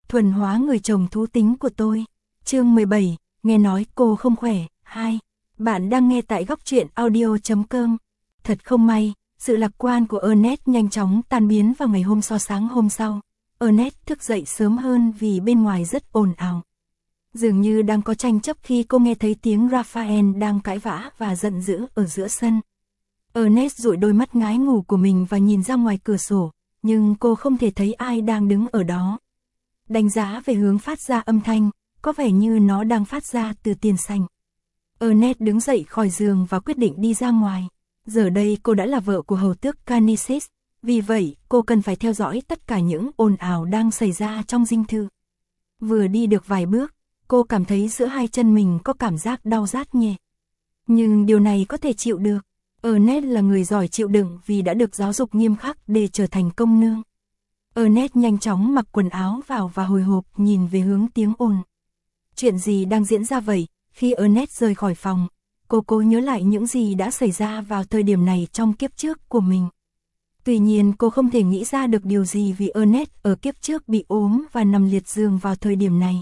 thuần hóa người chồng thú tính của tôi. Chương 17, nghe nói cô không khỏe. 2. Bạn đang nghe tại góc truyện audio.com. Thật không may, sự lạc quan của Ernest nhanh chóng tan biến vào ngày hôm sáng hôm sau. Ernest thức dậy sớm hơn vì bên ngoài rất ồn ào. Dường như đang có tranh chấp khi cô nghe thấy tiếng Raphael đang cãi vã và giận dữ ở giữa sân. Ernest dụi đôi mắt ngái ngủ của mình và nhìn ra ngoài cửa sổ, nhưng cô không thể thấy ai đang đứng ở đó. Đánh giá về hướng phát ra âm thanh, có vẻ như nó đang phát ra từ tiền sảnh. Ernest đứng dậy khỏi giường và quyết định đi ra ngoài. Giờ đây cô đã là vợ của hầu tước Canisius, vì vậy cô cần phải theo dõi tất cả những ồn ào đang xảy ra trong dinh thự. Vừa đi được vài bước, cô cảm thấy giữa hai chân mình có cảm giác đau rát nhẹ. Nhưng điều này có thể chịu được. Ernest là người giỏi chịu đựng vì đã được giáo dục nghiêm khắc để trở thành công nương. Ernest nhanh chóng mặc quần áo vào và hồi hộp nhìn về hướng tiếng ồn. Chuyện gì đang diễn ra vậy? Khi Ernest rời khỏi phòng, cô cố nhớ lại những gì đã xảy ra vào thời điểm này trong kiếp trước của mình. Tuy nhiên cô không thể nghĩ ra được điều gì vì Ernest ở kiếp trước bị ốm và nằm liệt giường vào thời điểm này.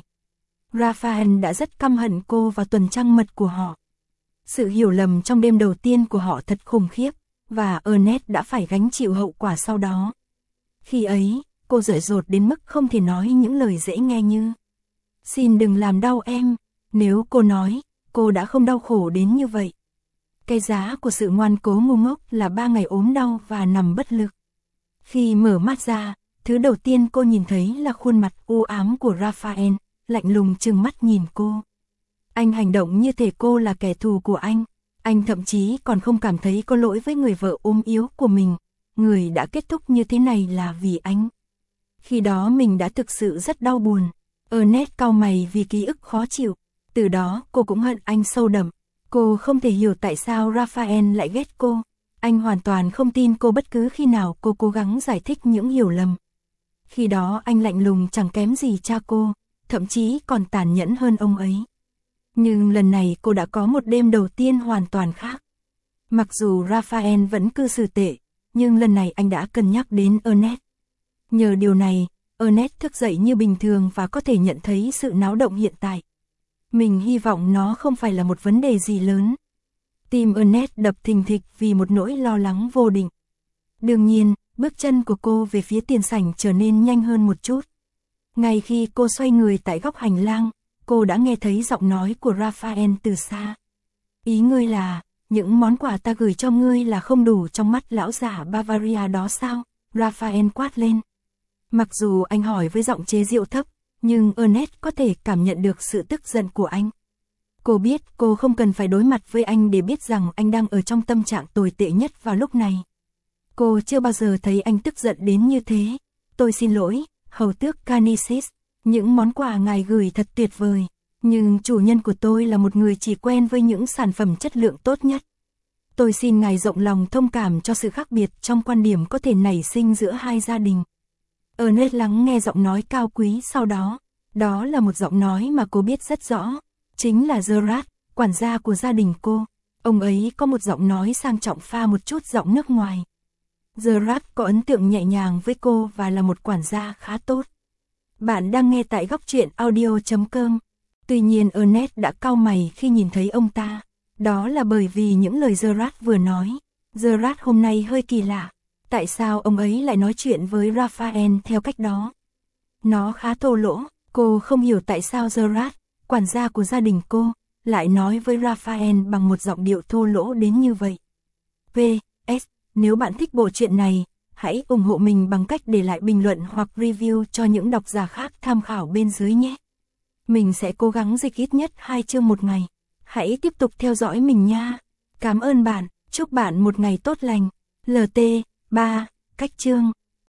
Raphael đã rất căm hận cô vào tuần trăng mật của họ. Sự hiểu lầm trong đêm đầu tiên của họ thật khủng khiếp, và Ernest đã phải gánh chịu hậu quả sau đó. Khi ấy, cô dại dột đến mức không thể nói những lời dễ nghe như "Xin đừng làm đau em", nếu cô nói, cô đã không đau khổ đến như vậy. Cái giá của sự ngoan cố ngu ngốc là 3 ngày ốm đau và nằm bất lực. Khi mở mắt ra, thứ đầu tiên cô nhìn thấy là khuôn mặt u ám của Raphael, lạnh lùng trừng mắt nhìn cô. Anh hành động như thể cô là kẻ thù của anh. Anh thậm chí còn không cảm thấy có lỗi với người vợ ốm yếu của mình. Người đã kết thúc như thế này là vì anh. Khi đó mình đã thực sự rất đau buồn. Ernest cau mày vì ký ức khó chịu. Từ đó cô cũng hận anh sâu đậm. Cô không thể hiểu tại sao Raphael lại ghét cô. Anh hoàn toàn không tin cô bất cứ khi nào cô cố gắng giải thích những hiểu lầm. Khi đó anh lạnh lùng chẳng kém gì cha cô, thậm chí còn tàn nhẫn hơn ông ấy. Nhưng lần này cô đã có một đêm đầu tiên hoàn toàn khác. Mặc dù Raphael vẫn cư xử tệ, nhưng lần này anh đã cân nhắc đến Ernest. Nhờ điều này, Ernest thức dậy như bình thường và có thể nhận thấy sự náo động hiện tại. Mình hy vọng nó không phải là một vấn đề gì lớn. Tim Ernest đập thình thịch vì một nỗi lo lắng vô định. Đương nhiên, bước chân của cô về phía tiền sảnh trở nên nhanh hơn một chút. Ngay khi cô xoay người tại góc hành lang, cô đã nghe thấy giọng nói của Raphael từ xa. "Ý ngươi là, những món quà ta gửi cho ngươi là không đủ trong mắt lão giả Bavaria đó sao?" Raphael quát lên. Mặc dù anh hỏi với giọng chế giễu thấp, nhưng Ernest có thể cảm nhận được sự tức giận của anh. Cô biết cô không cần phải đối mặt với anh để biết rằng anh đang ở trong tâm trạng tồi tệ nhất vào lúc này. Cô chưa bao giờ thấy anh tức giận đến như thế. "Tôi xin lỗi, hầu tước Canisius, những món quà ngài gửi thật tuyệt vời, nhưng chủ nhân của tôi là một người chỉ quen với những sản phẩm chất lượng tốt nhất. Tôi xin ngài rộng lòng thông cảm cho sự khác biệt trong quan điểm có thể nảy sinh giữa hai gia đình." Ernest lắng nghe giọng nói cao quý sau đó. Đó là một giọng nói mà cô biết rất rõ. Chính là Gerard, quản gia của gia đình cô. Ông ấy có một giọng nói sang trọng pha một chút giọng nước ngoài. Gerard có ấn tượng nhẹ nhàng với cô và là một quản gia khá tốt. Bạn đang nghe tại góc truyện audio.com. Tuy nhiên Ernest đã cau mày khi nhìn thấy ông ta. Đó là bởi vì những lời Gerard vừa nói. Gerard hôm nay hơi kỳ lạ. Tại sao ông ấy lại nói chuyện với Raphael theo cách đó? Nó khá thô lỗ. Cô không hiểu tại sao Gerard, quản gia của gia đình cô, lại nói với Raphael bằng một giọng điệu thô lỗ đến như vậy. PS, nếu bạn thích bộ truyện này, hãy ủng hộ mình bằng cách để lại bình luận hoặc review cho những độc giả khác tham khảo bên dưới nhé. Mình sẽ cố gắng dịch ít nhất 2 chương một ngày. Hãy tiếp tục theo dõi mình nha. Cảm ơn bạn, chúc bạn một ngày tốt lành. LT 3, cách chương